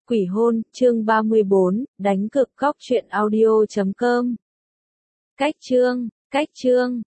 Quỷ hôn, chương 34, đánh cực góc truyện audio.com. Cách chương.